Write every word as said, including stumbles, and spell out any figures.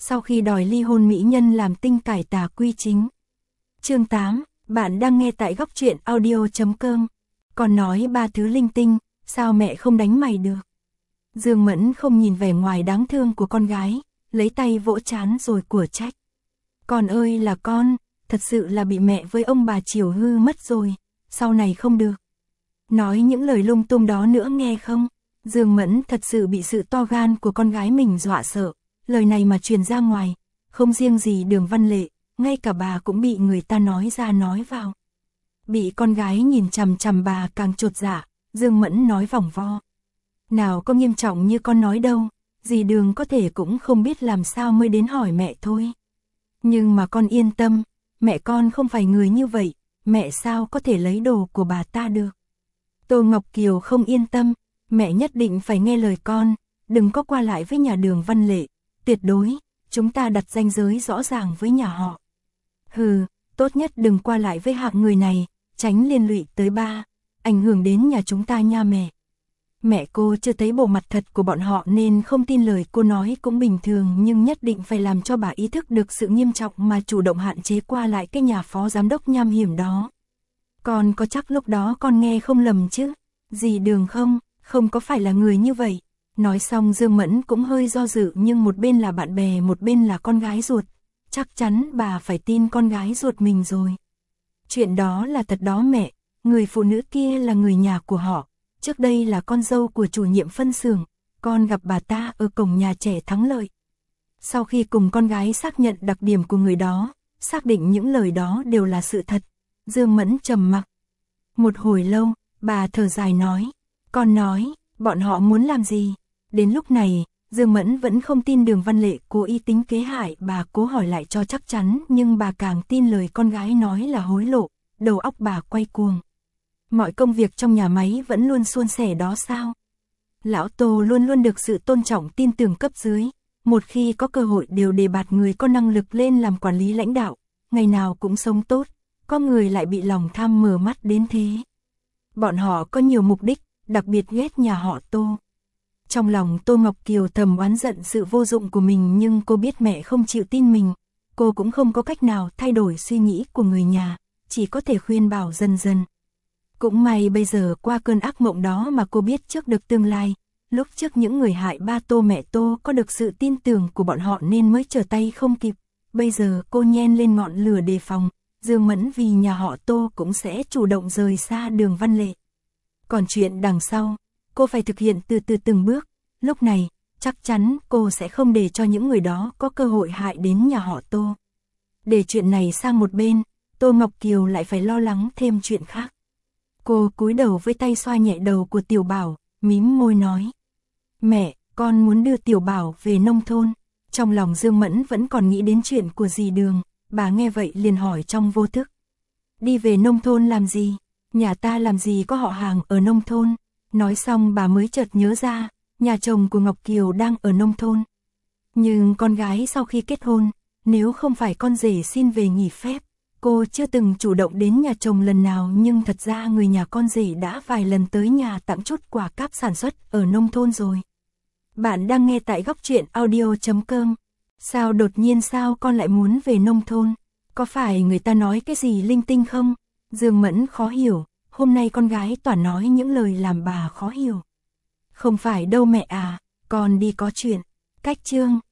sau khi đòi ly hôn mỹ nhân làm tinh cải tà quy chính. Chương tám, bạn đang nghe tại góc truyện audio chấm com. Còn nói ba thứ linh tinh, sao mẹ không đánh mày được? Dương Mẫn không nhìn vẻ ngoài đáng thương của con gái, lấy tay vỗ trán rồi của trách. Con ơi là con, thật sự là bị mẹ với ông bà chiều hư mất rồi, sau này không được. Nói những lời lung tung đó nữa nghe không? Dương Mẫn thật sự bị sự to gan của con gái mình dọa sợ, lời này mà truyền ra ngoài, không riêng gì Đường Văn Lệ, ngay cả bà cũng bị người ta nói ra nói vào. Bị con gái nhìn chằm chằm bà càng chột dạ, Dương Mẫn nói vòng vo. Nào có nghiêm trọng như con nói đâu, dì Đường có thể cũng không biết làm sao mới đến hỏi mẹ thôi. Nhưng mà con yên tâm, mẹ con không phải người như vậy, mẹ sao có thể lấy đồ của bà ta được. Tô Ngọc Kiều không yên tâm, mẹ nhất định phải nghe lời con, đừng có qua lại với nhà Đường Văn Lệ, tuyệt đối, chúng ta đặt ranh giới rõ ràng với nhà họ. Hừ, tốt nhất đừng qua lại với hạng người này, tránh liên lụy tới ba, ảnh hưởng đến nhà chúng ta nha mẹ. Mẹ cô chưa thấy bộ mặt thật của bọn họ nên không tin lời cô nói cũng bình thường, nhưng nhất định phải làm cho bà ý thức được sự nghiêm trọng mà chủ động hạn chế qua lại cái nhà phó giám đốc nham hiểm đó. Con có chắc lúc đó con nghe không lầm chứ? Dì Đường không, không có phải là người như vậy. Nói xong Dương Mẫn cũng hơi do dự, nhưng một bên là bạn bè một bên là con gái ruột. Chắc chắn bà phải tin con gái ruột mình rồi. Chuyện đó là thật đó mẹ, người phụ nữ kia là người nhà của họ. Trước đây là con dâu của chủ nhiệm phân xưởng, con gặp bà ta ở cổng nhà trẻ Thắng Lợi. Sau khi cùng con gái xác nhận đặc điểm của người đó, xác định những lời đó đều là sự thật, Dương Mẫn trầm mặc. Một hồi lâu, bà thở dài nói, con nói, bọn họ muốn làm gì? Đến lúc này, Dương Mẫn vẫn không tin Đường Văn Lệ cố ý tính kế hại, bà cố hỏi lại cho chắc chắn, nhưng bà càng tin lời con gái nói là hối lộ, đầu óc bà quay cuồng. Mọi công việc trong nhà máy vẫn luôn suôn sẻ đó sao? Lão Tô luôn luôn được sự tôn trọng tin tưởng cấp dưới, một khi có cơ hội đều đề bạt người có năng lực lên làm quản lý lãnh đạo, ngày nào cũng sống tốt, có người lại bị lòng tham mở mắt đến thế. Bọn họ có nhiều mục đích, đặc biệt ghét nhà họ Tô. Trong lòng Tô Ngọc Kiều thầm oán giận sự vô dụng của mình, nhưng cô biết mẹ không chịu tin mình, cô cũng không có cách nào thay đổi suy nghĩ của người nhà, chỉ có thể khuyên bảo dần dần. Cũng may bây giờ qua cơn ác mộng đó mà cô biết trước được tương lai, lúc trước những người hại ba Tô mẹ Tô có được sự tin tưởng của bọn họ nên mới trở tay không kịp, bây giờ cô nhen lên ngọn lửa đề phòng, Dương Mẫn vì nhà họ Tô cũng sẽ chủ động rời xa Đường Văn Lệ. Còn chuyện đằng sau, cô phải thực hiện từ từ từng bước, lúc này, chắc chắn cô sẽ không để cho những người đó có cơ hội hại đến nhà họ Tô. Để chuyện này sang một bên, Tô Ngọc Kiều lại phải lo lắng thêm chuyện khác. Cô cúi đầu với tay xoa nhẹ đầu của Tiểu Bảo, mím môi nói. Mẹ, con muốn đưa Tiểu Bảo về nông thôn. Trong lòng Dương Mẫn vẫn còn nghĩ đến chuyện của dì Đường, bà nghe vậy liền hỏi trong vô thức. Đi về nông thôn làm gì? Nhà ta làm gì có họ hàng ở nông thôn? Nói xong bà mới chợt nhớ ra, nhà chồng của Ngọc Kiều đang ở nông thôn. Nhưng con gái sau khi kết hôn, nếu không phải con rể xin về nghỉ phép, cô chưa từng chủ động đến nhà chồng lần nào, nhưng thật ra người nhà con rể đã vài lần tới nhà tặng chút quà cáp sản xuất ở nông thôn rồi. Bạn đang nghe tại góc truyện audio chấm com. Sao đột nhiên sao con lại muốn về nông thôn? Có phải người ta nói cái gì linh tinh không? Dương Mẫn khó hiểu, hôm nay con gái toàn nói những lời làm bà khó hiểu. Không phải đâu mẹ à, con đi có chuyện. Cách chương.